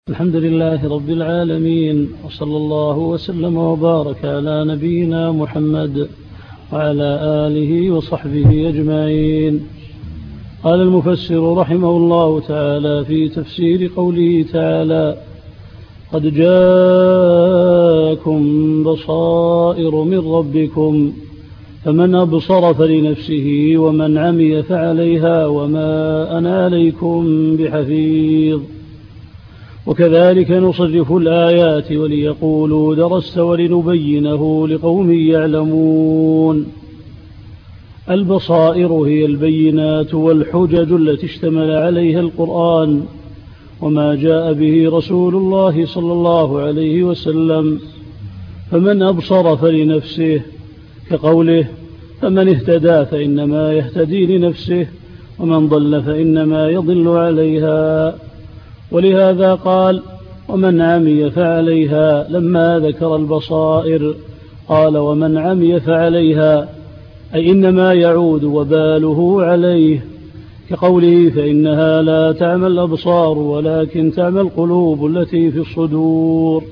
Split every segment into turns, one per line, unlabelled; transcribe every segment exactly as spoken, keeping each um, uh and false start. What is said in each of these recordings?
الحمد لله رب العالمين، وصلى الله وسلم وبارك على نبينا محمد وعلى آله وصحبه أجمعين. قال المفسر رحمه الله تعالى في تفسير قوله تعالى: قد جاءكم بصائر من ربكم فمن أبصر فلنفسه ومن عمي فعليها وما أنا عليكم بحفيظ. وكذلك نصرف الآيات وليقولوا درست ولنبينه لقوم يعلمون. البصائر هي البينات والحجج التي اشتمل عليها القرآن وما جاء به رسول الله صلى الله عليه وسلم. فمن أبصر فلنفسه، كقوله: فمن اهتدى فإنما يهتدي لنفسه ومن ضل فإنما يضل عليها. ولهذا قال: ومن عمي فعليها، لما ذكر البصائر قال: ومن عمي فعليها، أي إنما يعود وباله عليه، كقوله: فإنها لا تعمى الأبصار ولكن تعمى القلوب التي في الصدور.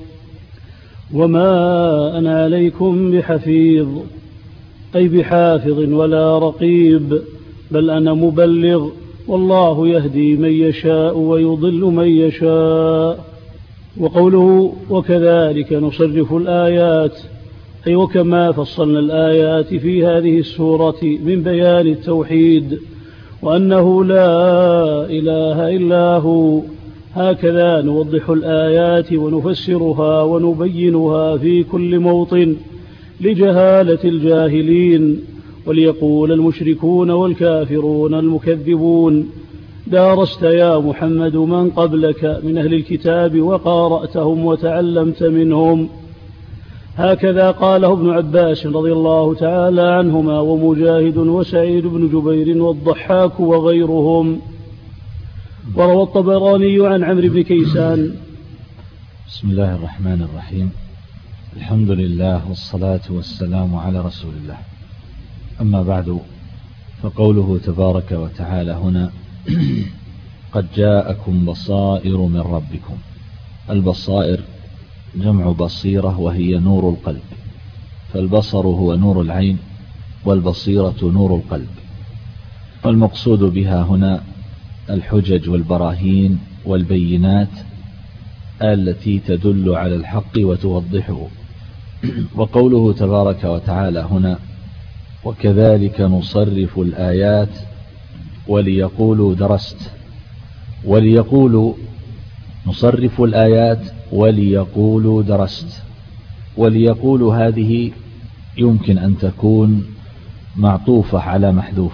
وما أنا عليكم بحفيظ، أي بحافظ ولا رقيب، بل أنا مبلغ، والله يهدي من يشاء ويضل من يشاء. وقوله: وكذلك نصرف الآيات، أي وكما فصلنا الآيات في هذه السورة من بيان التوحيد وأنه لا إله إلا هو، هكذا نوضح الآيات ونفسرها ونبينها في كل موطن لجهالة الجاهلين، وليقول المشركون والكافرون المكذبون: دارست يا محمد من قبلك من أهل الكتاب وقارأتهم وتعلمت منهم. هكذا قاله ابن عباس رضي الله تعالى عنهما ومجاهد وسعيد بن جبير والضحاك وغيرهم. وروى الطبراني عن عمرو بن كيسان.
بسم الله الرحمن الرحيم، الحمد لله والصلاة والسلام على رسول الله. أما بعد، فقوله تبارك وتعالى هنا: قد جاءكم بصائر من ربكم. البصائر جمع بصيرة، وهي نور القلب، فالبصر هو نور العين والبصيرة نور القلب. والمقصود بها هنا الحجج والبراهين والبينات التي تدل على الحق وتوضحه. وقوله تبارك وتعالى هنا: وكذلك نصرف الآيات وليقولوا درست. وليقولوا نصرف الآيات وليقولوا درست. وليقولوا هذه يمكن أن تكون معطوفة على محذوف،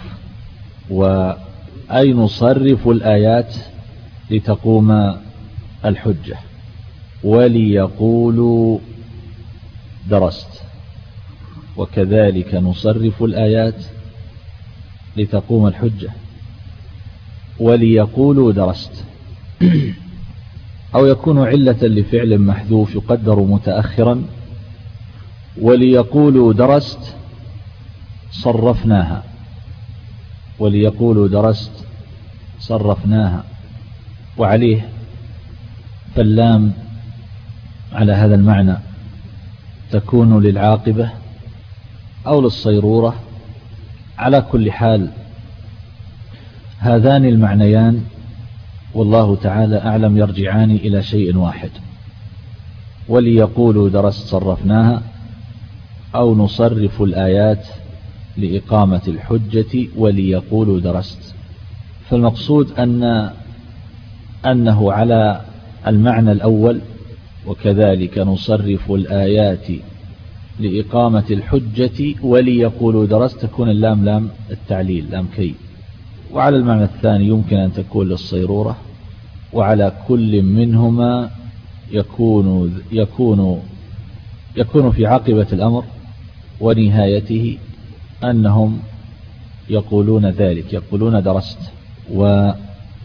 وأي نصرف الآيات لتقوم الحجة، وليقولوا درست. وكذلك نصرف الآيات لتقوم الحجة، وليقولوا درست. أو يكون علة لفعل محذوف يقدر متأخرا: وليقولوا درست صرفناها. وليقولوا درست صرفناها. وعليه فاللام على هذا المعنى تكون للعاقبة أو للصيرورة. على كل حال هذان المعنيان والله تعالى أعلم يرجعان إلى شيء واحد: وليقولوا درست صرفناها، أو نصرف الآيات لإقامة الحجة وليقولوا درست. فالمقصود أن أنه على المعنى الأول: وكذلك نصرف الآيات لإقامة الحجة وليقولوا درست، تكون اللام لام التعليل، لام كي. وعلى المعنى الثاني يمكن أن تكون للصيرورة. وعلى كل منهما يكون يكون يكون في عاقبة الأمر ونهايته أنهم يقولون ذلك، يقولون درست. وقوله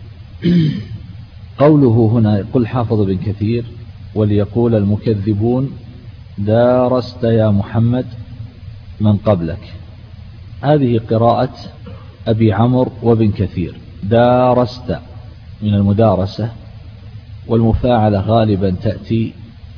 هنا يقول حافظ بن كثير: وليقول المكذبون دارست يا محمد من قبلك. هذه قراءة أبي عمرو وابن كثير: دارست من المدارسة، والمفاعلة غالبا تأتي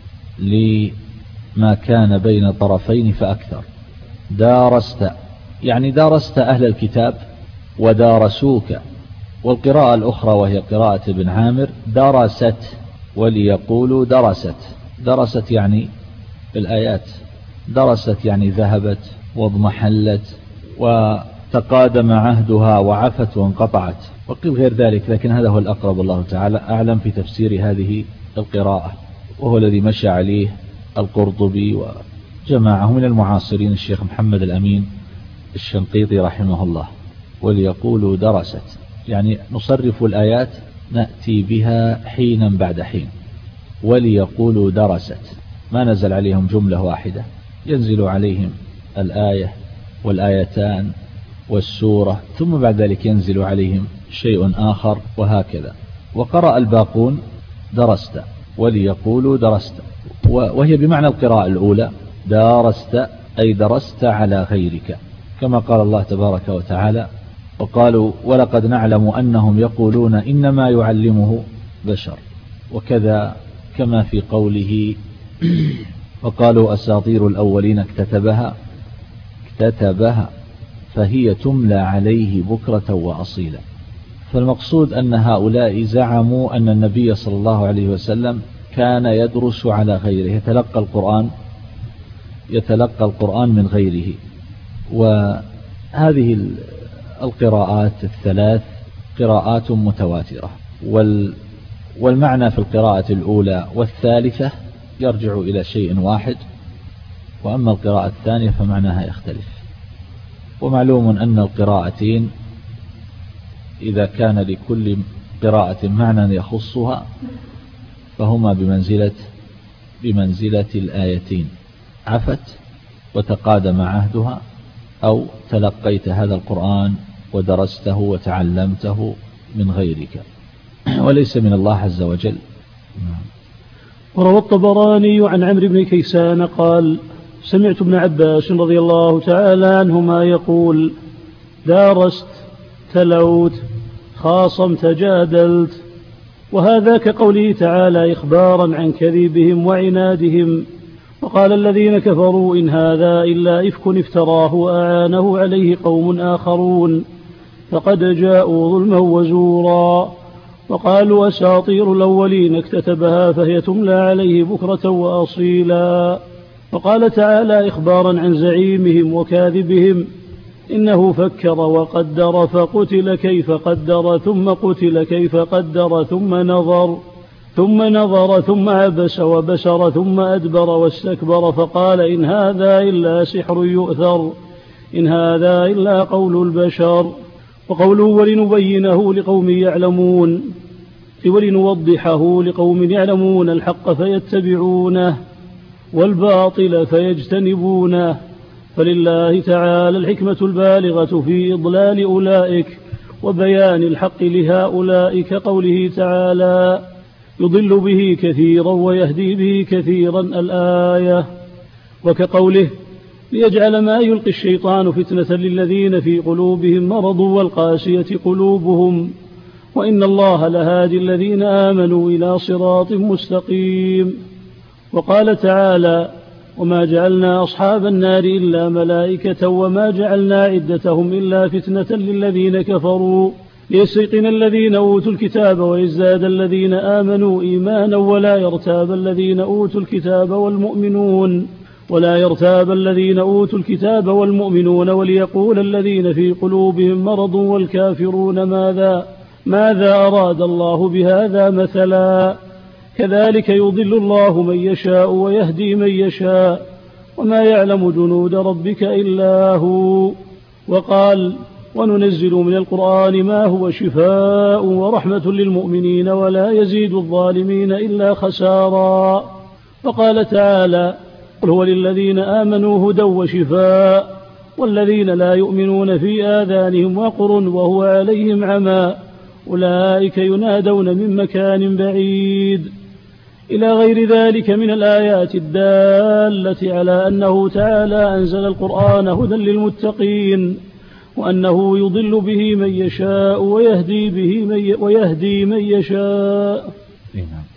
لما كان بين طرفين فأكثر. دارست يعني دارست أهل الكتاب ودارسوك. والقراءة الأخرى وهي قراءة ابن عامر درست وليقولوا درست. درست يعني الآيات، درست يعني ذهبت واضمحلت وتقادم عهدها وعفت وانقطعت، وقيل غير ذلك، لكن هذا هو الأقرب والله تعالى أعلم في تفسير هذه القراءة، وهو الذي مشى عليه القرطبي وجماعه من المعاصرين الشيخ محمد الأمين الشنقيطي رحمه الله. وليقولوا درست يعني نصرف الآيات نأتي بها حينا بعد حين. وليقولوا درست ما نزل عليهم جملة واحدة، ينزل عليهم الآية والآيتان والسورة، ثم بعد ذلك ينزل عليهم شيء آخر وهكذا. وقرأ الباقون درست وليقولوا درست، وهي بمعنى القراءة الأولى دارست أي درست على غيرك، كما قال الله تبارك وتعالى وقالوا ولقد نعلم أنهم يقولون إنما يعلمه بشر، وكذا كما في قوله وقالوا أساطير الأولين اكتتبها اكتتبها فهي تملى عليه بكرة وأصيلا. فالمقصود أن هؤلاء زعموا أن النبي صلى الله عليه وسلم كان يدرس على غيره، يتلقى القرآن يتلقى القرآن من غيره. وهذه القراءات الثلاث قراءات متواترة، والمعنى في القراءة الأولى والثالثة يرجع إلى شيء واحد، وأما القراءة الثانية فمعناها يختلف. ومعلوم أن القراءتين إذا كان لكل قراءة معنى يخصها فهما بمنزلة بمنزلة الآيتين، عفت وتقادم عهدها، أو تلقيت هذا القرآن ودرسته وتعلمته من غيرك وليس من الله عز وجل.
وروى الطبراني عن عمرو بن كيسان قال سمعت ابن عباس رضي الله تعالى عنهما يقول دارست تلوت خاصمت جادلت. وهذا كقوله تعالى إخبارا عن كذبهم وعنادهم. وقال الذين كفروا إن هذا إلا إفك افتراه وأعانه عليه قوم آخرون فقد جاءوا ظلما وزورا. وقالوا أساطير الأولين اكتتبها فهي تملى عليه بكرة وأصيلا. وقال تعالى إخبارا عن زعيمهم وكاذبهم إنه فكر وقدر فقتل كيف قدر ثم قتل كيف قدر ثم نظر ثم نظر ثم عبس وبسر ثم أدبر واستكبر فقال إن هذا إلا سحر يؤثر إن هذا إلا قول البشر. وقوله ولنبينه لقوم يعلمون ولنوضحه لقوم يعلمون الحق فيتبعونه والباطل فيجتنبونه. فلله تعالى الحكمة البالغة في إضلال أولئك وبيان الحق لهؤلاء، كقوله تعالى يضل به كثيرا ويهدي به كثيرا الآية. وكقوله ليجعل ما يلقي الشيطان فتنة للذين في قلوبهم مرض والقاسية قلوبهم وإن الله لهادي الذين آمنوا إلى صراط مستقيم. وقال تعالى وما جعلنا أصحاب النار إلا ملائكة وما جعلنا عدتهم إلا فتنة للذين كفروا ليستيقن الذين أوتوا الكتاب ويزداد الذين آمنوا إيمانا ولا يرتاب الذين أوتوا الكتاب والمؤمنون ولا يرتاب الذين أوتوا الكتاب والمؤمنون وليقول الذين في قلوبهم مرض والكافرون ماذا ماذا أراد الله بهذا مثلا. كذلك يضل الله من يشاء ويهدي من يشاء وما يعلم جنود ربك إلا هو. وقال وننزل من القرآن ما هو شفاء ورحمة للمؤمنين ولا يزيد الظالمين إلا خسارا. وقال تعالى قل هو للذين آمنوا هدى وشفاء والذين لا يؤمنون في آذانهم وقر وهو عليهم عمى أولئك ينادون من مكان بعيد، إلى غير ذلك من الآيات الدالة على أنه تعالى أنزل القرآن هدى للمتقين وأنه يضل به من يشاء ويهدي به من, ويهدي من يشاء.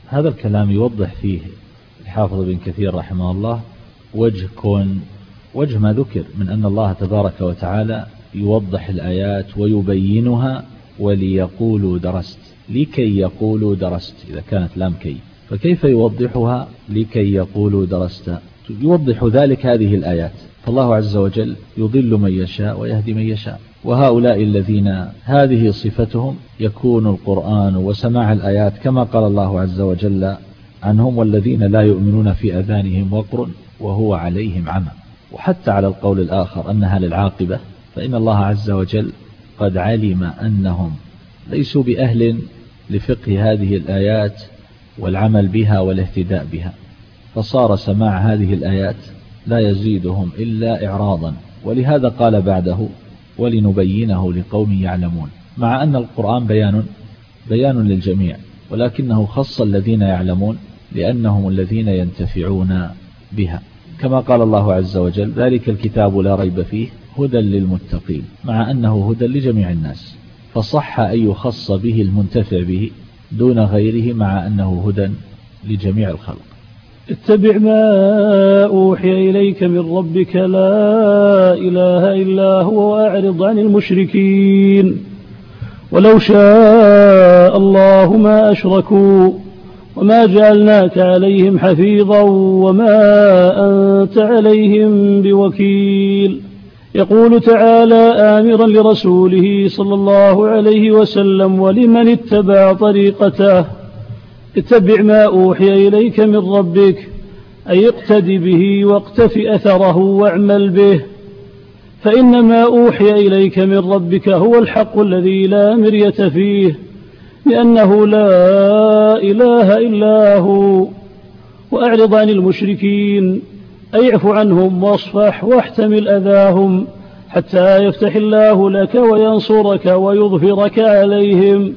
هذا الكلام يوضح فيه الحافظ بن كثير رحمه الله وجه كون وجه ما ذكر من أن الله تبارك وتعالى يوضح الآيات ويبينها وليقولوا درست، لكي يقولوا درست إذا كانت لام كي، فكيف يوضحها لكي يقولوا درست؟ يوضح ذلك هذه الآيات. فالله عز وجل يضل من يشاء ويهدي من يشاء، وهؤلاء الذين هذه صفتهم يكون القرآن وسماع الآيات كما قال الله عز وجل عنهم: والذين لا يؤمنون في أذانهم وقر وهو عليهم عمى. وحتى على القول الآخر أنها للعاقبة، فإن الله عز وجل قد علم أنهم ليسوا بأهل لفقه هذه الآيات والعمل بها والاهتداء بها، فصار سماع هذه الآيات لا يزيدهم إلا إعراضا. ولهذا قال بعده: ولنبينه لقوم يعلمون، مع أن القرآن بيان بيان للجميع، ولكنه خص الذين يعلمون لأنهم الذين ينتفعون بها، كما قال الله عز وجل: ذلك الكتاب لا ريب فيه هدى للمتقين، مع أنه هدى لجميع الناس، فصح أن يخص به المنتفع به دون غيره مع أنه هدى لجميع الخلق.
اتبع ما أوحي إليك من ربك لا إله إلا هو وأعرض عن المشركين ولو شاء الله ما أشركوا وما جعلناك عليهم حفيظا وما أنت عليهم بوكيل. يقول تعالى آمرا لرسوله صلى الله عليه وسلم ولمن اتبع طريقته: اتبع ما أوحي إليك من ربك، أي اقتد به واقتف أثره واعمل به، فإن ما أوحي إليك من ربك هو الحق الذي لا مرية فيه، لأنه لا إله إلا هو. وأعرض عن المشركين، أي اعف عنهم واصفح واحتمل أذاهم حتى يفتح الله لك وينصرك ويظفرك عليهم.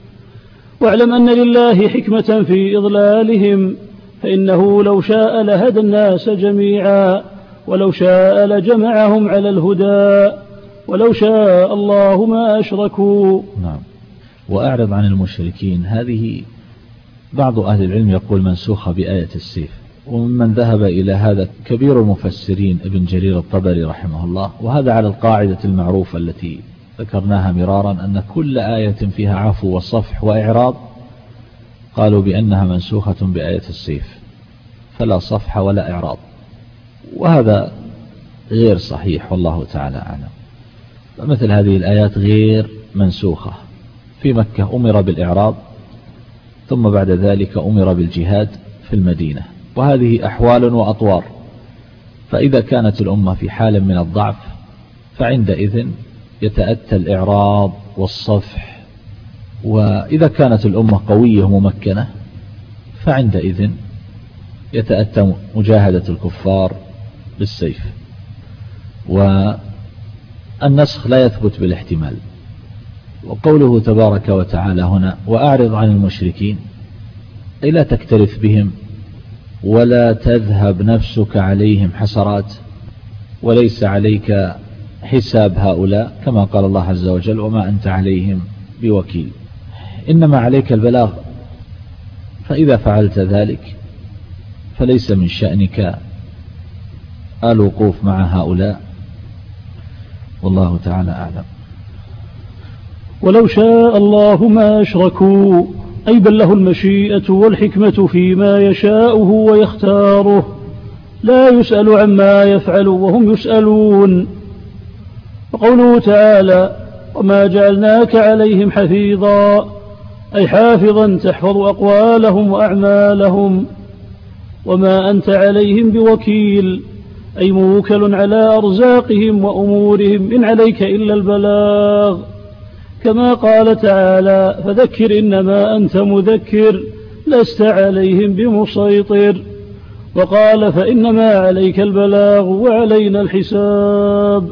واعلم أن لله حكمة في إضلالهم، فإنه لو شاء لهدى الناس جميعا ولو شاء لجمعهم على الهدى ولو شاء الله ما أشركوا.
نعم. وأعرض عن المشركين، هذه بعض أهل العلم يقول منسوخة بآية السيف، وممن ذهب إلى هذا كبير المفسرين ابن جرير الطبري رحمه الله، وهذا على القاعدة المعروفة التي ذكرناها مرارا أن كل آية فيها عفو وصفح وإعراض قالوا بأنها منسوخة بآية السيف، فلا صفح ولا إعراض، وهذا غير صحيح والله تعالى أعلم. فمثل هذه الآيات غير منسوخة. في مكة أمر بالإعراض، ثم بعد ذلك أمر بالجهاد في المدينة، وهذه أحوال وأطوار، فإذا كانت الأمة في حال من الضعف فعندئذ يتأتى الإعراض والصفح، وإذا كانت الأمة قوية ممكنة فعندئذ يتأتى مجاهدة الكفار بالسيف. والنسخ لا يثبت بالاحتمال. وقوله تبارك وتعالى هنا: وأعرض عن المشركين، أي لا تكترث بهم ولا تذهب نفسك عليهم حسرات، وليس عليك حساب هؤلاء، كما قال الله عز وجل: وما أنت عليهم بوكيل. إنما عليك البلاغ، فإذا فعلت ذلك فليس من شأنك الوقوف مع هؤلاء، والله تعالى أعلم.
ولو شاء الله ما أشركوا، أي بل له المشيئة والحكمة فيما يشاءه ويختاره، لا يسأل عما يفعل وهم يسألون. وقوله تعالى: وما جعلناك عليهم حفيظا، أي حافظا تحفظ أقوالهم وأعمالهم. وما أنت عليهم بوكيل، أي موكل على أرزاقهم وأمورهم، إن عليك إلا البلاغ، كما قال تعالى: فذكر إنما أنت مذكر لست عليهم بمسيطر. وقال: فإنما عليك البلاغ وعلينا الحساب.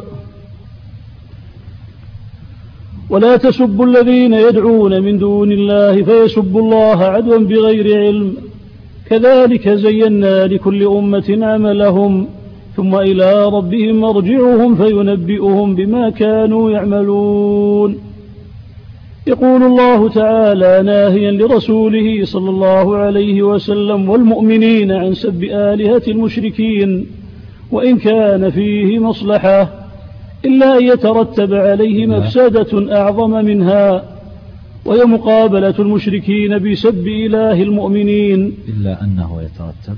ولا تسبوا الذين يدعون من دون الله فيسبوا الله عدوا بغير علم، كذلك زينا لكل أمة عملهم ثم إلى ربهم مرجعهم فينبئهم بما كانوا يعملون. يقول الله تعالى ناهيا لرسوله صلى الله عليه وسلم والمؤمنين عن سب آلهة المشركين وإن كان فيه مصلحة إلا أن يترتب عليه مفسدة أعظم منها، وهي مقابلة المشركين بسب إله المؤمنين.
إلا أنه يترتب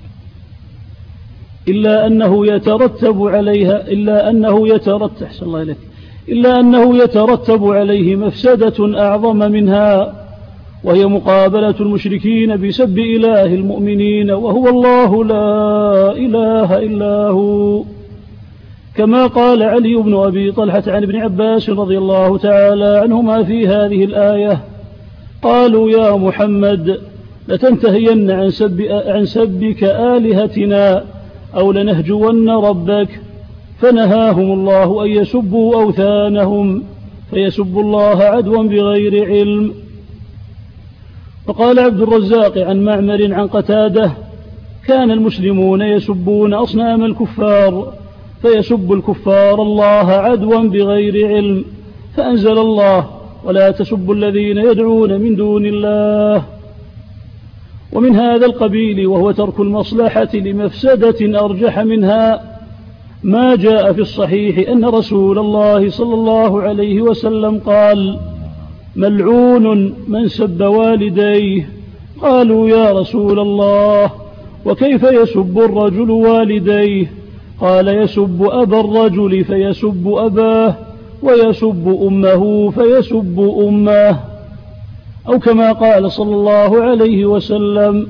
إلا أنه يترتب عليها إلا أنه يترتب أحسن الله إليك إلا أنه يترتب عليه مفسدة أعظم منها، وهي مقابلة المشركين بسب إله المؤمنين وهو الله لا إله إلا هو، كما قال علي بن أبي طلحة عن ابن عباس رضي الله تعالى عنهما في هذه الآية: قالوا يا محمد لتنتهين عن, سب عن سبك آلهتنا أو لنهجون ربك، فنهاهم الله أن يسبوا أوثانهم فيسبوا الله عدوا بغير علم. فقال عبد الرزاق عن معمر عن قتادة: كان المسلمون يسبون أصنام الكفار فيسب الكفار الله عدوا بغير علم، فأنزل الله: ولا تسبوا الذين يدعون من دون الله. ومن هذا القبيل وهو ترك المصلحة لمفسدة أرجح منها ما جاء في الصحيح أن رسول الله صلى الله عليه وسلم قال: ملعون من سب والديه. قالوا يا رسول الله وكيف يسب الرجل والديه؟ قال: يسب أبا الرجل فيسب أباه، ويسب أمه فيسب أمه، أو كما قال صلى الله عليه وسلم.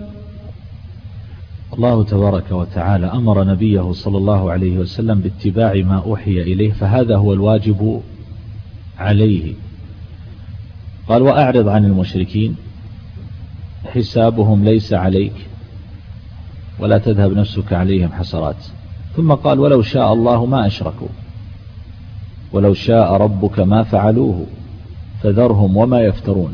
الله تبارك وتعالى أمر نبيه صلى الله عليه وسلم باتباع ما أوحي إليه، فهذا هو الواجب عليه. قال: وأعرض عن المشركين حسابهم ليس عليك ولا تذهب نفسك عليهم حسرات. ثم قال: ولو شاء الله ما أشركوا ولو شاء ربك ما فعلوه فذرهم وما يفترون.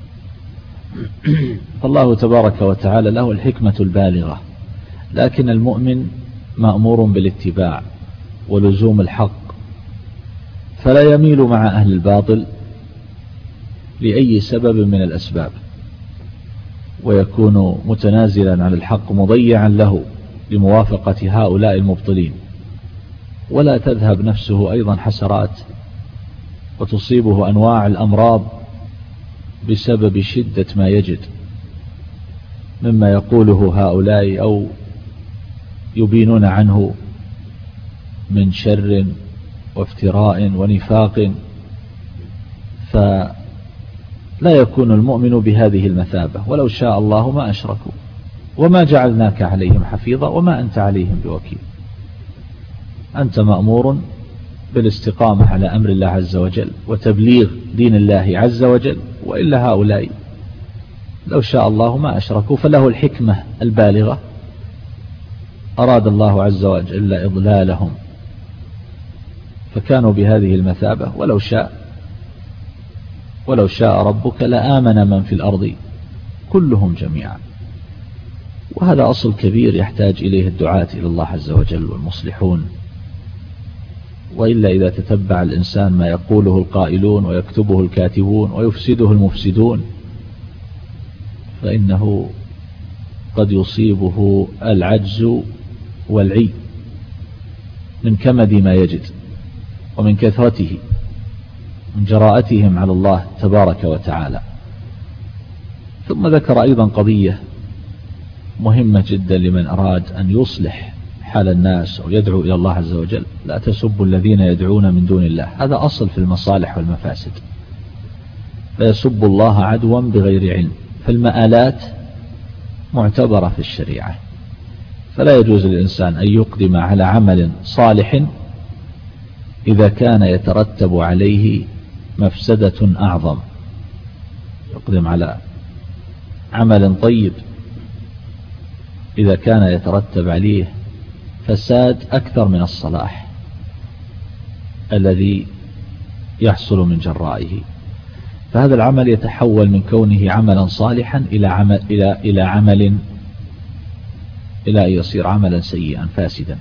فالله تبارك وتعالى له الحكمة البالغة، لكن المؤمن مأمور بالاتباع ولزوم الحق، فلا يميل مع أهل الباطل لأي سبب من الأسباب، ويكون متنازلا عن الحق مضيعا له لموافقة هؤلاء المبطلين، ولا تذهب نفسه أيضا حسرات وتصيبه أنواع الأمراض بسبب شدة ما يجد مما يقوله هؤلاء أو يبينون عنه من شر وافتراء ونفاق، فلا يكون المؤمن بهذه المثابة. ولو شاء الله ما أشركوا وما جعلناك عليهم حفيظا وما أنت عليهم بوكيل. أنت مأمور بالاستقامة على أمر الله عز وجل وتبليغ دين الله عز وجل، وإلا هؤلاء لو شاء الله ما أشركوا، فله الحكمة البالغة، أراد الله عز وجل إضلالهم فكانوا بهذه المثابة. ولو شاء ولو شاء ربك لآمن من في الأرض كلهم جميعا. وهذا أصل كبير يحتاج إليه الدعاة إلى الله عز وجل والمصلحون، وإلا إذا تتبع الإنسان ما يقوله القائلون ويكتبه الكاتبون ويفسده المفسدون فإنه قد يصيبه العجز والعي من كمد ما يجد ومن كثرته من جراءتهم على الله تبارك وتعالى. ثم ذكر أيضا قضية مهمة جدا لمن أراد أن يصلح حال الناس أو يدعو إلى الله عز وجل: لا تسبوا الذين يدعون من دون الله. هذا أصل في المصالح والمفاسد، فيسب الله عدوا بغير علم. فالمآلات معتبرة في الشريعة، فلا يجوز للإنسان أن يقدم على عمل صالح إذا كان يترتب عليه مفسدة أعظم. يقدم على عمل طيب إذا كان يترتب عليه فساد أكثر من الصلاح الذي يحصل من جرائه، فهذا العمل يتحول من كونه عملا صالحا إلى عمل إلى إلى عمل إلى أن يصير عملا سيئا فاسدا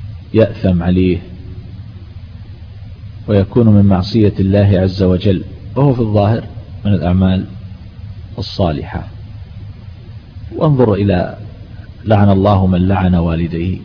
يأثم عليه ويكون من معصية الله عز وجل وهو في الظاهر من الأعمال الصالحة. وانظر إلى لعن الله من لعن والديه،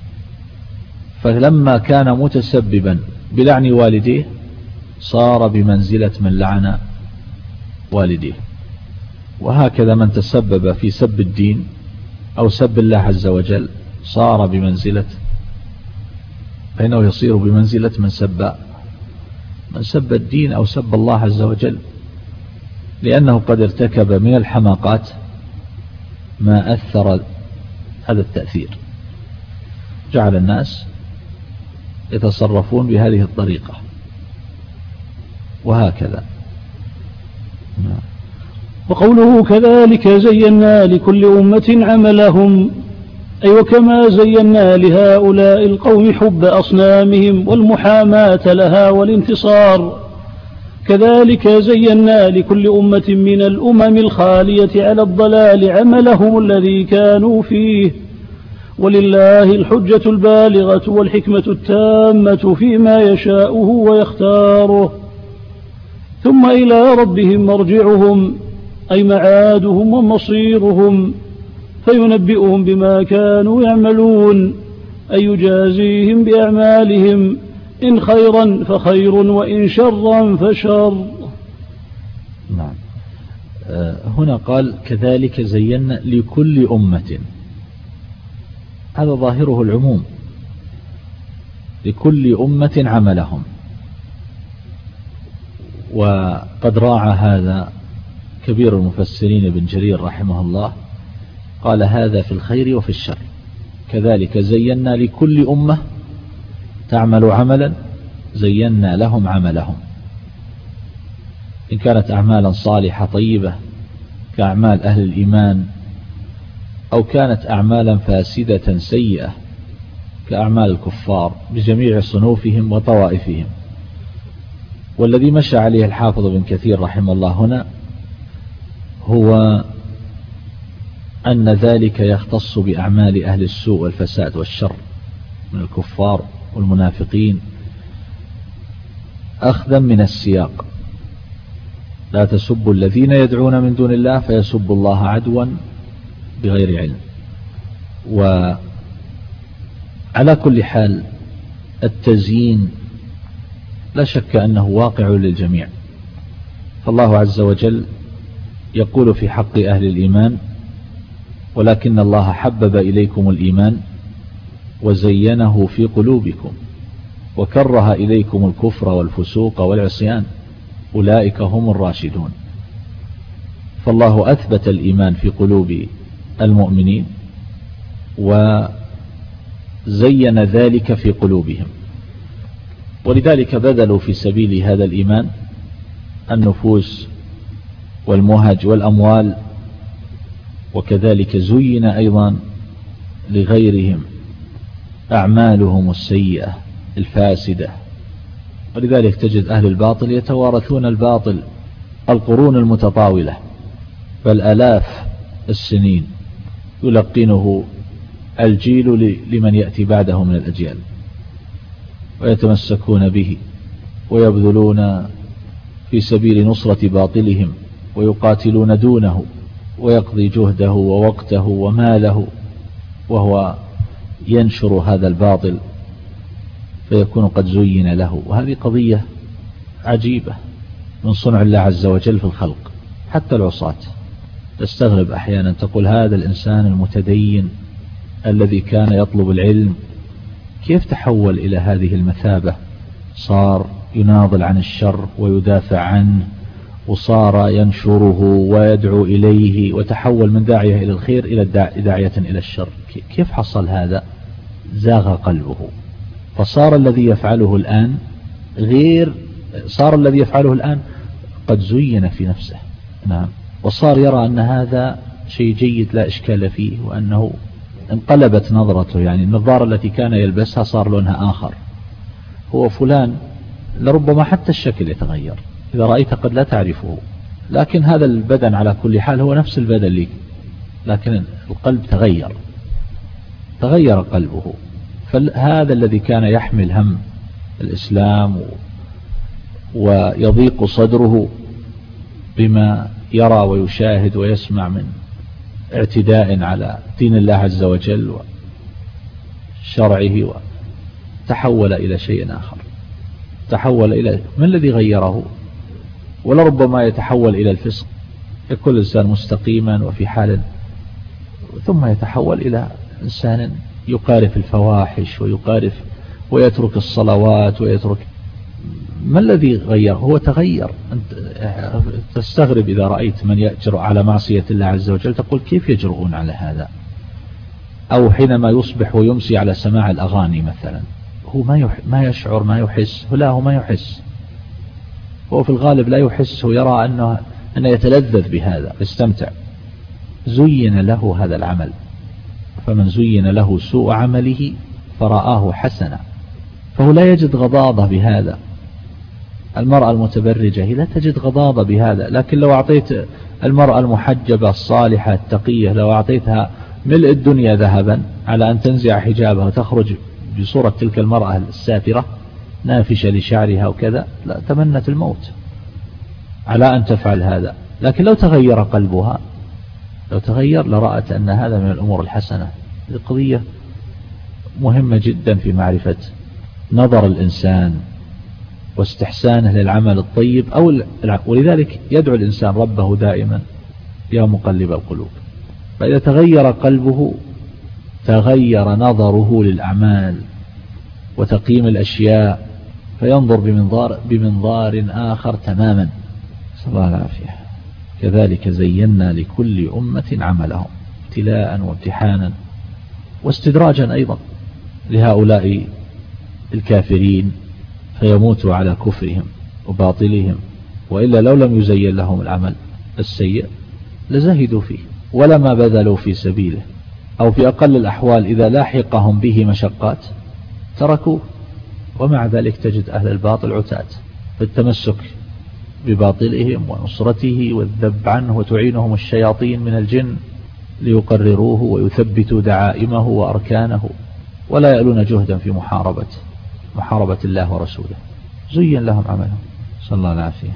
فلما كان متسببا بلعن والديه صار بمنزلة من لعن والديه. وهكذا من تسبب في سب الدين أو سب الله عز وجل صار بمنزلة، فإنه يصير بمنزلة من سب من سب الدين أو سب الله عز وجل، لأنه قد ارتكب من الحماقات ما أثر هذا التأثير، جعل الناس يتصرفون بهذه الطريقة وهكذا.
وقوله كذلك زينا لكل أمة عملهم، أي وكما زينا لهؤلاء القوم حب أصنامهم والمحاماة لها والانتصار، كذلك زينا لكل أمة من الأمم الخالية على الضلال عملهم الذي كانوا فيه، ولله الحجة البالغة والحكمة التامة فيما يشاءه ويختاره، ثم إلى ربهم مرجعهم أي معادهم ومصيرهم، فينبئهم بما كانوا يعملون، أي يجازيهم بأعمالهم إن خيرا فخير وإن شرا فشر.
نعم. هنا قال كذلك زينا لكل أمة، هذا ظاهره العموم، لكل أمة عملهم. وقد راعى هذا كبير المفسرين ابن جرير رحمه الله، قال هذا في الخير وفي الشر، كذلك زينا لكل أمة تعمل عملا زينا لهم عملهم، إن كانت أعمالا صالحة طيبة كأعمال أهل الإيمان، أو كانت أعمالا فاسدة سيئة كأعمال الكفار بجميع صنوفهم وطوائفهم. والذي مشى عليه الحافظ بن كثير رحمه الله هنا هو أن ذلك يختص بأعمال أهل السوء والفساد والشر من الكفار والمنافقين، أخذا من السياق: لا تسبوا الذين يدعون من دون الله فيسبوا الله عدوا بغير علم. وعلى كل حال التزيين لا شك أنه واقع للجميع، فالله عز وجل يقول في حق أهل الإيمان: ولكن الله حبب إليكم الإيمان وزينه في قلوبكم وكره إليكم الكفر والفسوق والعصيان أولئك هم الراشدون. فالله أثبت الإيمان في قلوب المؤمنين وزين ذلك في قلوبهم، ولذلك بذلوا في سبيل هذا الإيمان النفوس والمهج والأموال، وكذلك زين أيضا لغيرهم أعمالهم السيئة الفاسدة. ولذلك تجد أهل الباطل يتوارثون الباطل القرون المتطاولة، بل آلاف السنين يلقنه الجيل لمن يأتي بعده من الأجيال، ويتمسكون به ويبذلون في سبيل نصرة باطلهم ويقاتلون دونه، ويقضي جهده ووقته وماله وهو ينشر هذا الباطل فيكون قد زين له. وهذه قضية عجيبة من صنع الله عز وجل في الخلق. حتى العصاة تستغرب أحيانا، تقول هذا الإنسان المتدين الذي كان يطلب العلم كيف تحول إلى هذه المثابة؟ صار يناضل عن الشر ويدافع عنه، وصار ينشره ويدعو إليه، وتحول من داعية إلى الخير إلى داعية إلى الشر. كيف حصل هذا؟ زاغ قلبه، فصار الذي يفعله الآن غير صار الذي يفعله الآن قد زين في نفسه. نعم. وصار يرى أن هذا شيء جيد لا إشكال فيه، وأنه انقلبت نظرته، يعني النظارة التي كان يلبسها صار لونها آخر. هو فلان لربما حتى الشكل يتغير، إذا رأيت قد لا تعرفه، لكن هذا البدن على كل حال هو نفس البدن لك، لكن القلب تغير تغير قلبه. فهذا الذي كان يحمل هم الإسلام ويضيق صدره بما يرى ويشاهد ويسمع من اعتداء على دين الله عز وجل وشرعه، وتحول إلى شيء آخر، تحول إلى من الذي غيره؟ ولربما يتحول إلى الفسق، يكون الإنسان مستقيما وفي حال ثم يتحول إلى إنسان يقارف الفواحش ويقارف ويترك الصلوات ويترك. ما الذي غير؟ هو تغير. أنت تستغرب إذا رأيت من يأجر على معصية الله عز وجل، تقول كيف يجرؤون على هذا؟ أو حينما يصبح ويمسي على سماع الأغاني مثلا، هو ما يح... ما يشعر ما يحس، لا هو ما يحس، هو في الغالب لا يحس، ويرى أنه أنه يتلذذ بهذا، يستمتع. زين له هذا العمل، فمن زين له سوء عمله فرآه حسنا فهو لا يجد غضاضة بهذا. المرأة المتبرجة هي لا تجد غضاضة بهذا، لكن لو أعطيت المرأة المحجبة الصالحة التقية، لو أعطيتها ملء الدنيا ذهبا على أن تنزع حجابها وتخرج بصورة تلك المرأة السافرة نافشة لشعرها وكذا، لا تمنت الموت على أن تفعل هذا. لكن لو تغير قلبها، لو تغير لرأت أن هذا من الأمور الحسنة. القضية مهمة جدا في معرفة نظر الإنسان واستحسانه للعمل الطيب أو ولذلك يدعو الإنسان ربه دائما يا مقلب القلوب. فإذا تغير قلبه تغير نظره للأعمال وتقييم الأشياء، فينظر بمنظار, بمنظار آخر تماما. صلى الله العافية. كذلك زينا لكل أمة عملهم ابتلاء وامتحانا واستدراجا أيضا لهؤلاء الكافرين فيموتوا على كفرهم وباطلهم، وإلا لو لم يزين لهم العمل السيء لزهدوا فيه ولما بذلوا في سبيله، أو في أقل الأحوال إذا لاحقهم به مشقات تركوه. ومع ذلك تجد أهل الباطل عتات بالتمسك بباطلهم ونصرته والذب عنه، وتعينهم الشياطين من الجن ليقرروه ويثبتوا دعائمه وأركانه، ولا يألون جهدا في محاربة محاربة الله ورسوله. زين لهم عملهم. صلى الله العافية.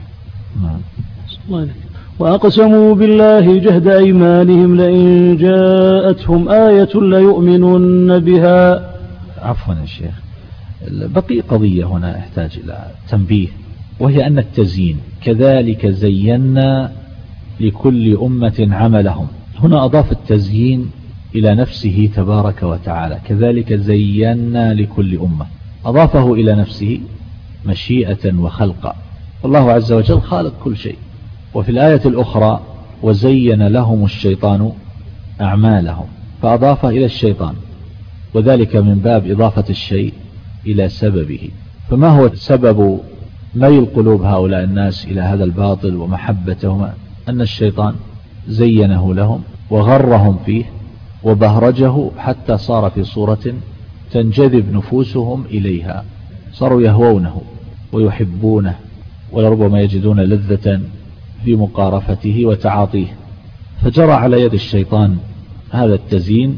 نعم.
وأقسموا بالله جهد أيمانهم لئن جاءتهم آية ليؤمنن بها.
عفوا يا شيخ، بقي قضية هنا يحتاج إلى تنبيه، وهي أن التزيين كذلك زينا لكل أمة عملهم. هنا أضاف التزيين إلى نفسه تبارك وتعالى، كذلك زينا لكل أمة، أضافه إلى نفسه مشيئة وخلقا. الله عز وجل خالق كل شيء. وفي الآية الأخرى وزين لهم الشيطان أعمالهم، فأضاف إلى الشيطان، وذلك من باب إضافة الشيء إلى سببه. فما هو سبب ميل قلوب هؤلاء الناس إلى هذا الباطل ومحبتهم؟ أن الشيطان زينه لهم وغرهم فيه وبهرجه حتى صار في صورة تنجذب نفوسهم إليها، صاروا يهوونه ويحبونه، ولربما يجدون لذة في مقارفته وتعاطيه. فجرى على يد الشيطان هذا التزيين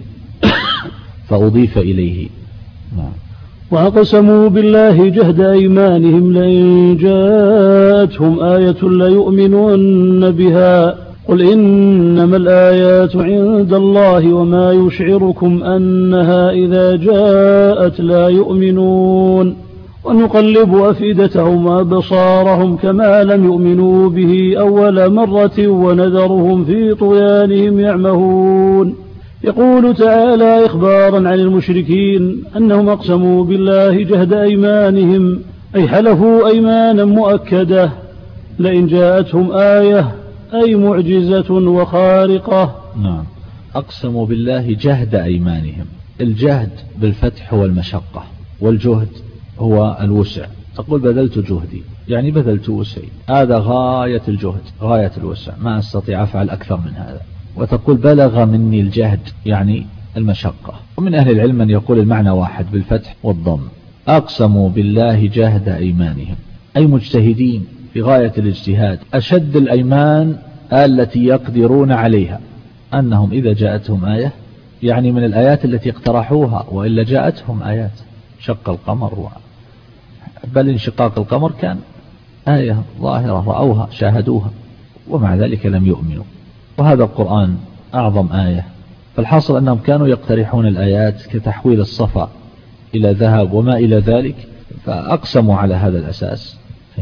فأضيف إليه. نعم.
وأقسموا بالله جهد أيمانهم لئن جاءتهم آية ليؤمنن بها قل إنما الآيات عند الله وما يشعركم أنها إذا جاءت لا يؤمنون ونقلب أفئدتهم وأبصارهم كما لم يؤمنوا به أول مرة ونذرهم في طغيانهم يعمهون. يقول تعالى إخبارا عن المشركين أنهم أقسموا بالله جهد أيمانهم، أي حلفوا أيمانا مؤكدة لئن جاءتهم آية أي معجزة وخارقة.
نعم. أقسموا بالله جهد أيمانهم. الجهد بالفتح هو المشقة، والجهد هو الوسع. تقول بذلت جهدي، يعني بذلت وسعي، هذا غاية الجهد غاية الوسع، ما أستطيع أفعل أكثر من هذا. وتقول بلغ مني الجهد، يعني المشقة. ومن أهل العلم من يقول المعنى واحد بالفتح والضم. أقسموا بالله جهد أيمانهم أي مجتهدين في غاية الاجتهاد، أشد الأيمان التي يقدرون عليها، أنهم إذا جاءتهم آية، يعني من الآيات التي اقترحوها، وإلا جاءتهم آيات شق القمر و... بل انشقاق القمر كان آية ظاهرة رأوها شاهدوها، ومع ذلك لم يؤمنوا. وهذا القرآن أعظم آية. فالحاصل أنهم كانوا يقترحون الآيات كتحويل الصفا إلى ذهب وما إلى ذلك، فأقسموا على هذا الأساس.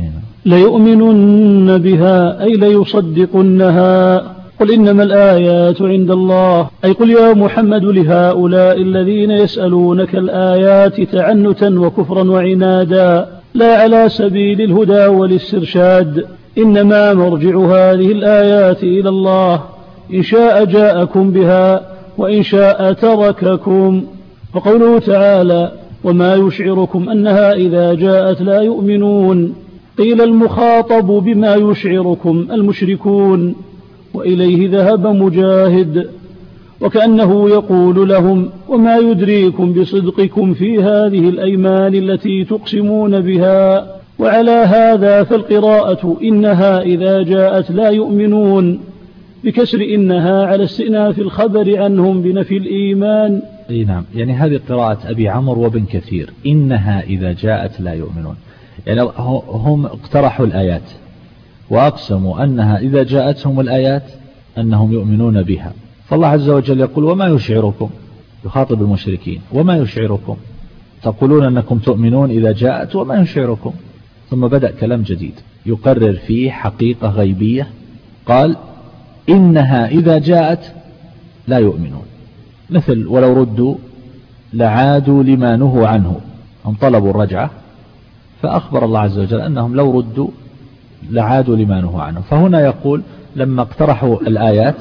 ليؤمنن بها أي ليصدقنها. قل إنما الآيات عند الله، أي قل يا محمد لهؤلاء الذين يسألونك الآيات تعنتا وكفرا وعنادا لا على سبيل الهدى والاسترشاد، إنما مرجع هذه الآيات إلى الله، إن شاء جاءكم بها وإن شاء ترككم. وقوله تعالى وما يشعركم أنها إذا جاءت لا يؤمنون، قيل المخاطب بما يشعركم المشركون، وإليه ذهب مجاهد، وكأنه يقول لهم وما يدريكم بصدقكم في هذه الأيمان التي تقسمون بها. وعلى هذا فالقراءة إنها إذا جاءت لا يؤمنون بكسر إنها على استئناف الخبر عنهم بنفي الإيمان.
أي نعم، يعني هذه قراءة أبي عمرو وابن كثير، إنها إذا جاءت لا يؤمنون، يعني هم اقترحوا الآيات وأقسموا أنها إذا جاءتهم الآيات أنهم يؤمنون بها. فالله عز وجل يقول وما يشعركم، يخاطب المشركين وما يشعركم، تقولون أنكم تؤمنون إذا جاءت وما يشعركم. ثم بدأ كلام جديد يقرر فيه حقيقة غيبية، قال إنها إذا جاءت لا يؤمنون، مثل ولو ردوا لعادوا لما نهوا عنه، هم طلبوا الرجعة، فأخبر الله عز وجل أنهم لو ردوا لعادوا لما نهوا عنه. فهنا يقول لما اقترحوا الآيات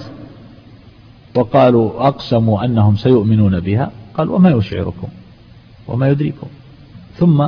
وقالوا أقسموا أنهم سيؤمنون بها، قال وما يشعركم وما يدريكم، ثم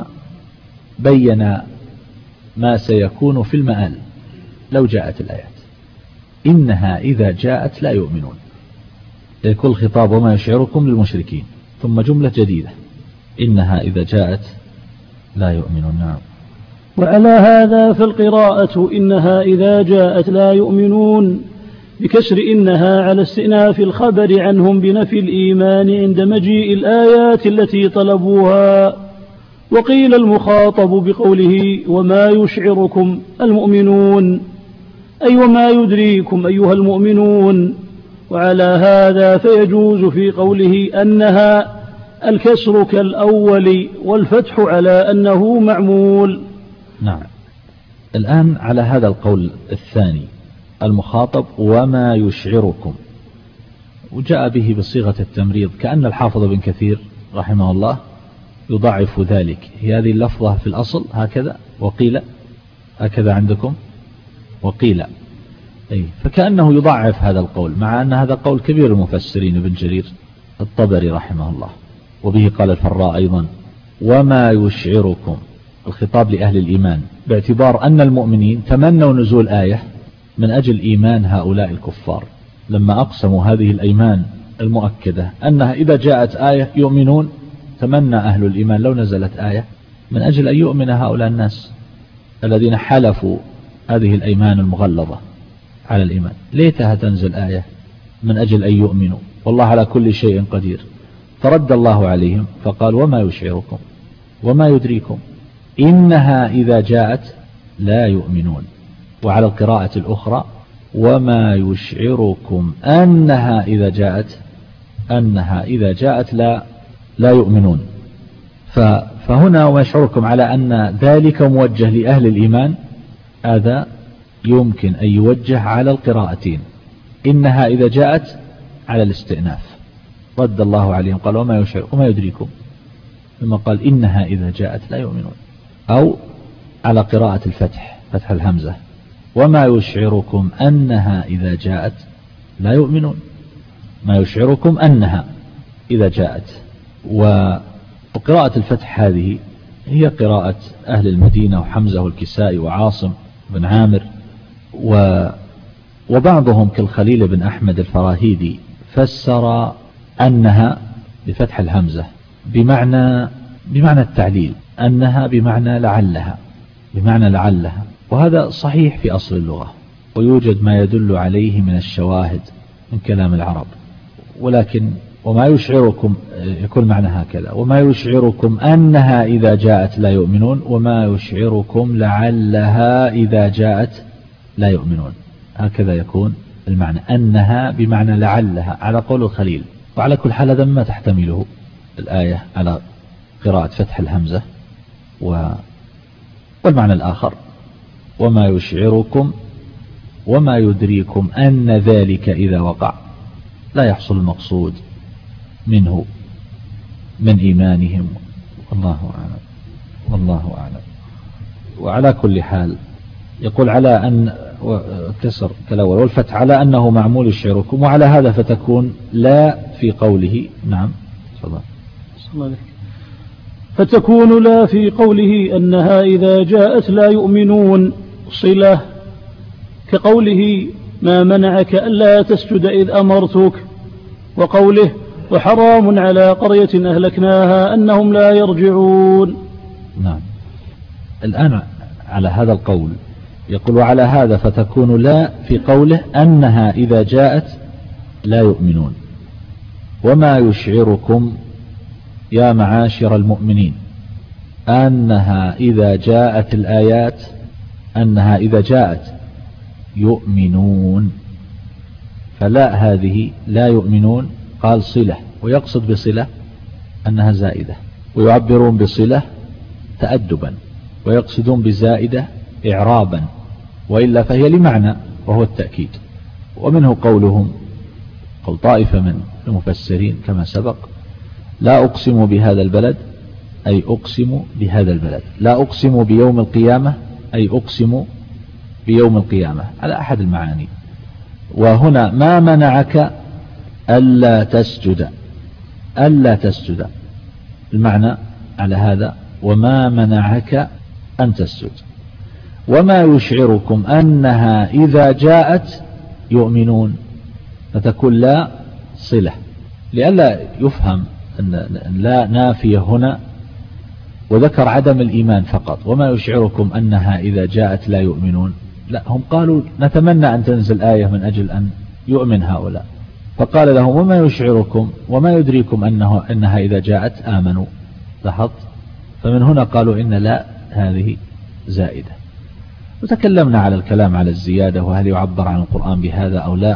بين ما سيكون في المآل لو جاءت الآيات. إنها إذا جاءت لا يؤمنون، يكون خطاب وما يشعركم للمشركين، ثم جملة جديدة إنها إذا جاءت لا يؤمنون. نعم.
وعلى هذا فالقراءة إنها إذا جاءت لا يؤمنون بكسر إنها على استئناف الخبر عنهم بنفي الإيمان عند مجيء الآيات التي طلبوها. وقيل المخاطب بقوله وما يشعركم المؤمنون، أي وما يدريكم أيها المؤمنون. وعلى هذا فيجوز في قوله أنها الكسر كالأول والفتح على أنه معمول.
نعم. الآن على هذا القول الثاني المخاطب وما يشعركم، وجاء به بصيغة التمريض، كأن الحافظ بن كثير رحمه الله يضعف ذلك. هي هذه اللفظة في الأصل هكذا، وقيل هكذا عندكم وقيل، أي فكأنه يضعف هذا القول، مع أن هذا قول كبير المفسرين ابن جرير الطبري رحمه الله، وبه قال الفراء أيضا وما يشعركم، الخطاب لأهل الإيمان، باعتبار أن المؤمنين تمنوا نزول آية من أجل إيمان هؤلاء الكفار، لما أقسموا هذه الأيمان المؤكدة أنها إذا جاءت آية يؤمنون، تمنى أهل الإيمان لو نزلت آية من أجل أن يؤمن هؤلاء الناس الذين حلفوا هذه الأيمان المغلظة على الإيمان، ليتها تنزل آية من أجل أن يؤمنوا، والله على كل شيء قدير. فرد الله عليهم فقال وما يشعركم وما يدريكم إنها إذا جاءت لا يؤمنون. وعلى القراءة الأخرى وما يشعركم أنها إذا جاءت أنها إذا جاءت لا لا يؤمنون. فهنا وما يشعركم على أن ذلك موجه لأهل الإيمان، هذا يمكن أن يوجه على القراءتين. إنها إذا جاءت على الاستئناف، رد الله عليهم قال وما يشعر وما يدريكم، ثم قال إنها إذا جاءت لا يؤمنون. أو على قراءة الفتح، فتح الهمزة، وما يشعركم أنها إذا جاءت لا يؤمنون، ما يشعركم أنها إذا جاءت. وقراءة الفتح هذه هي قراءة أهل المدينة وحمزة والكسائي وعاصم بن عامر، و وبعضهم كالخليل بن أحمد الفراهيدي فسر أنها بفتح الهمزة بمعنى بمعنى التعليل، أنها بمعنى لعلها، بمعنى لعلها، وهذا صحيح في أصل اللغة، ويوجد ما يدل عليه من الشواهد من كلام العرب. ولكن وما يشعركم يكون معنى هكذا، وما يشعركم أنها إذا جاءت لا يؤمنون، وما يشعركم لعلها إذا جاءت لا يؤمنون، هكذا يكون المعنى، أنها بمعنى لعلها على قول الخليل. وعلى كل حال هذا ما تحتمله الآية على قراءة فتح الهمزة. و... والمعنى الآخر وما يشعركم وما يدريكم أن ذلك إذا وقع لا يحصل المقصود منه من إيمانهم، والله أعلم والله أعلم. وعلى كل حال يقول على أن كسر كالأول والفتح على أنه معمول يشعركم، وعلى هذا فتكون لا في قوله. نعم صلى الله عليه.
فتكون لا في قوله أنها إذا جاءت لا يؤمنون صلة، كقوله ما منعك ألا تسجد إذ أمرتك، وقوله وحرام على قرية أهلكناها أنهم لا يرجعون.
نعم. الآن على هذا القول يقول وعلى هذا فتكون لا في قوله أنها إذا جاءت لا يؤمنون، وما يشعركم يا معاشر المؤمنين أنها إذا جاءت الآيات أنها إذا جاءت يؤمنون، فلا هذه لا يؤمنون قال صلة، ويقصد بصلة أنها زائدة، ويعبرون بصلة تأدبا، ويقصدون بزائدة إعرابا، وإلا فهي لمعنى وهو التأكيد. ومنه قولهم قول طائفة من المفسرين كما سبق لا أقسم بهذا البلد أي أقسم بهذا البلد، لا أقسم بيوم القيامة أي أقسم بيوم القيامة، على أحد المعاني. وهنا ما منعك ألا تسجد، ألا تسجد المعنى على هذا وما منعك أن تسجد. وما يشعركم أنها إذا جاءت يؤمنون، فتكون لا صلة لئلا يفهم أن لا نافية هنا وذكر عدم الإيمان فقط. وما يشعركم أنها إذا جاءت لا يؤمنون، لا، هم قالوا نتمنى أن تنزل آية من أجل أن يؤمن هؤلاء، فقال لهم وما يشعركم وما يدريكم أنه أنها إذا جاءت آمنوا. لاحظت؟ فمن هنا قالوا إن لا هذه زائدة. وتكلمنا على الكلام على الزيادة وهل يعبر عن القرآن بهذا أو لا،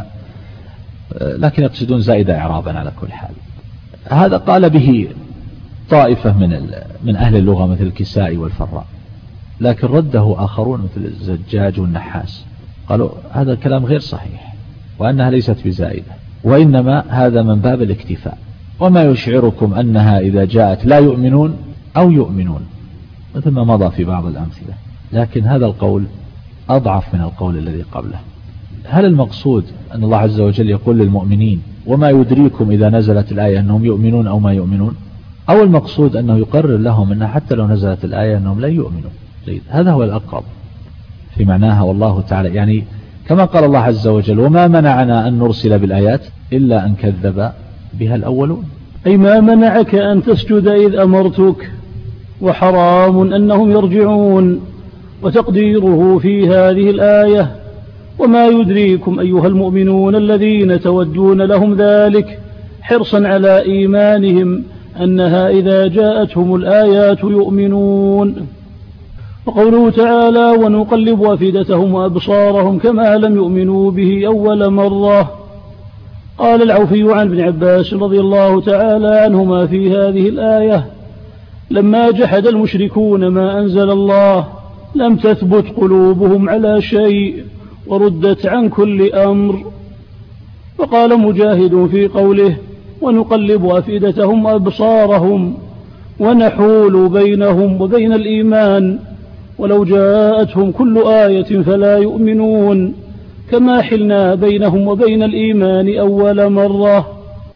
لكن يقصدون زائدة إعرابا على كل حال. هذا قال به طائفة من من أهل اللغة مثل الكسائي والفراء، لكن رده آخرون مثل الزجاج والنحاس، قالوا هذا الكلام غير صحيح وأنها ليست بزائدة، وإنما هذا من باب الاكتفاء. وما يشعركم أنها إذا جاءت لا يؤمنون أو يؤمنون، مثل ما مضى في بعض الأمثلة، لكن هذا القول أضعف من القول الذي قبله. هل المقصود أن الله عز وجل يقول للمؤمنين وما يدريكم إذا نزلت الآية أنهم يؤمنون أو ما يؤمنون، أو المقصود أنه يقرر لهم أن حتى لو نزلت الآية أنهم لا يؤمنون؟ جيد، هذا هو الأقرب في معناها والله تعالى. يعني كما قال الله عز وجل وما منعنا أن نرسل بالآيات إلا أن كذب بها الأولون،
أي ما منعك أن تسجد إذ أمرتك، وحرام أنهم يرجعون. وتقديره في هذه الآية وما يدريكم أيها المؤمنون الذين تودون لهم ذلك حرصا على إيمانهم أنها إذا جاءتهم الآيات يؤمنون. وقوله تعالى ونقلب أفئدتهم وأبصارهم كما لم يؤمنوا به أول مرة. قال العوفي عن ابن عباس رضي الله تعالى عنهما في هذه الآية لما جحد المشركون ما أنزل الله لم تثبت قلوبهم على شيء وردت عن كل أمر. وقال مجاهد في قوله ونقلب أفئدتهم وأبصارهم ونحول بينهم وبين الإيمان ولو جاءتهم كل آية فلا يؤمنون كما حلنا بينهم وبين الإيمان أول مرة.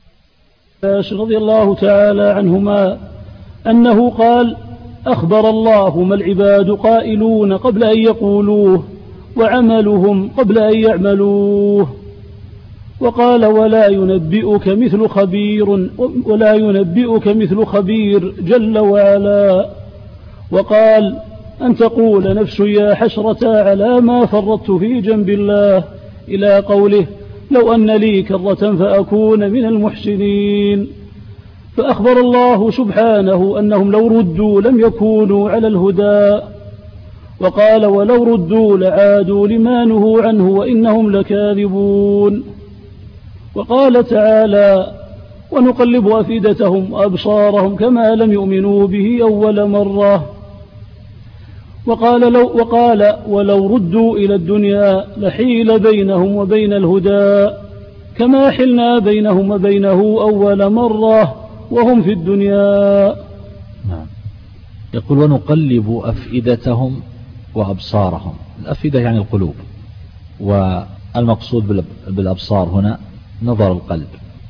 رضي الله تعالى عنهما أنه قال أخبر الله ما العباد قائلون قبل أن يقولوه وعملهم قبل أن يعملوه. وقال ولا ينبئك مثل خبير ولا ينبئك مثل خبير جل وعلا. وقال أن تقول نفس يا حسرة على ما فرطت في جنب الله إلى قوله لو أن لي كرة فأكون من المحسنين. فأخبر الله سبحانه أنهم لو ردوا لم يكونوا على الهدى. وقال ولو ردوا لعادوا لما نهوا عنه وإنهم لكاذبون. وقال تعالى ونقلب أفئدتهم وأبصارهم كما لم يؤمنوا به أول مرة. وقال, لو وقال ولو ردوا إلى الدنيا لحيل بينهم وبين الهدى كما حلنا بينهم وبينه أول مرة وهم في الدنيا.
نعم. يقول ونقلب أفئدتهم وأبصارهم. الأفئدة يعني القلوب، والمقصود بالأبصار هنا نظر القلب،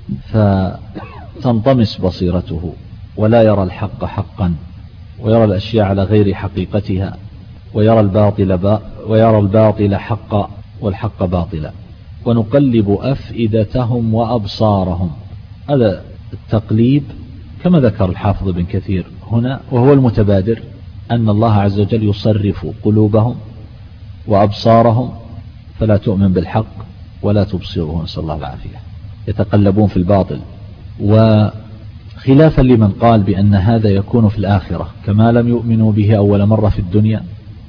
فتنطمس بصيرته ولا يرى الحق حقا ويرى الأشياء على غير حقيقتها ويرى الباطل با ويرى الباطل حقا والحق باطلا. ونقلب أفئدتهم وأبصارهم، هذا التقليب كما ذكر الحافظ ابن كثير هنا وهو المتبادر أن الله عز وجل يصرف قلوبهم وأبصارهم فلا تؤمن بالحق ولا تبصره، نسأل الله العافية، يتقلبون في الباطل. وخلافا لمن قال بأن هذا يكون في الآخرة كما لم يؤمنوا به أول مرة في الدنيا،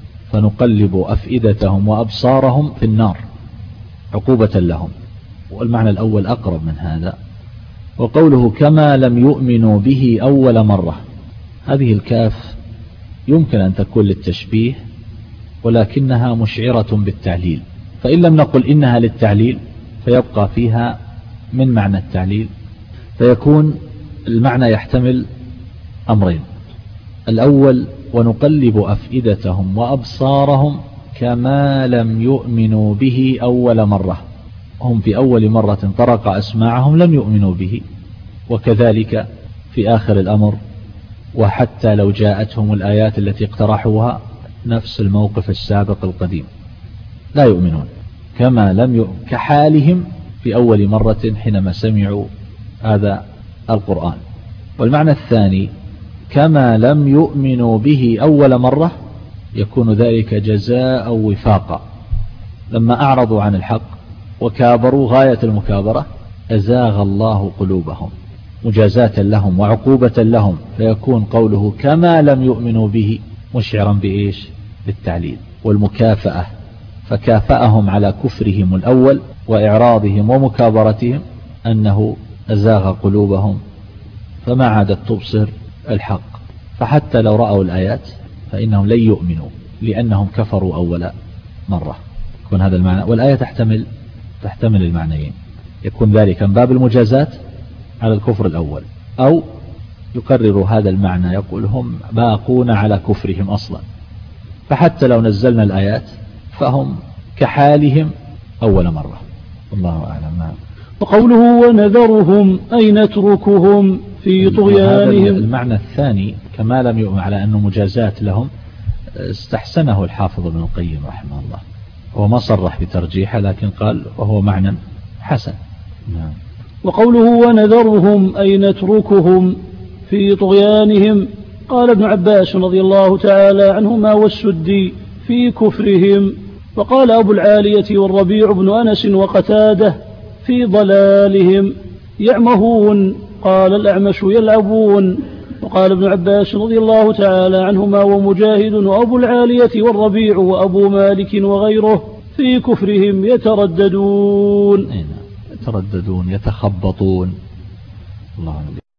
فنقلب أفئدتهم وأبصارهم في النار عقوبة لهم، والمعنى الأول أقرب من هذا. وقوله كما لم يؤمنوا به أول مرة، هذه الكاف يمكن أن تكون للتشبيه ولكنها مشعرة بالتعليل، فإن لم نقل إنها للتعليل فيبقى فيها من معنى التعليل، فيكون المعنى يحتمل أمرين. الأول ونقلب أفئدتهم وأبصارهم كما لم يؤمنوا به أول مرة، هم في أول مرة طرق أسماعهم لم يؤمنوا به، وكذلك في آخر الأمر وحتى لو جاءتهم الآيات التي اقترحوها نفس الموقف السابق القديم لا يؤمنون، كما لم يؤمن كحالهم في أول مرة حينما سمعوا هذا القرآن. والمعنى الثاني كما لم يؤمنوا به أول مرة يكون ذلك جزاء وفاقا، لما أعرضوا عن الحق وكابروا غاية المكابرة أزاغ الله قلوبهم مجازاة لهم وعقوبة لهم، فيكون قوله كما لم يؤمنوا به مشعرا بإيش؟ بالتعليل والمكافأة، فكافأهم على كفرهم الأول وإعراضهم ومكابرتهم أنه أزاغ قلوبهم فما عادت تبصر الحق، فحتى لو رأوا الآيات فإنهم لن يؤمنوا لأنهم كفروا أول مرة. يكون هذا المعنى، والآية تحتمل تحتمل المعنيين، يكون ذلك من باب المجازات على الكفر الأول، أو يقرر هذا المعنى يقول هم باقون على كفرهم أصلا، فحتى لو نزلنا الآيات فهم كحالهم أول مرة. الله أعلم.
وقوله ونذرهم أي نتركهم في طغيانهم،
المعنى الثاني كما لم يؤمن على أنه مجازات لهم استحسنه الحافظ ابن القيم رحمه الله، هو ما صرح بترجيحه لكن قال وهو معنى حسن. نعم.
وقوله ونذرهم أي نتركهم في طغيانهم، قال ابن عباس رضي الله تعالى عنهما والسدي في كفرهم، وقال أبو العالية والربيع بن أنس وقتاده في ضلالهم يعمهون، قال الأعمش يلعبون. وقال ابن عباس رضي الله تعالى عنهما ومجاهد وأبو العالية والربيع وأبو مالك وغيره في كفرهم يترددون
يترددون يتخبطون. الله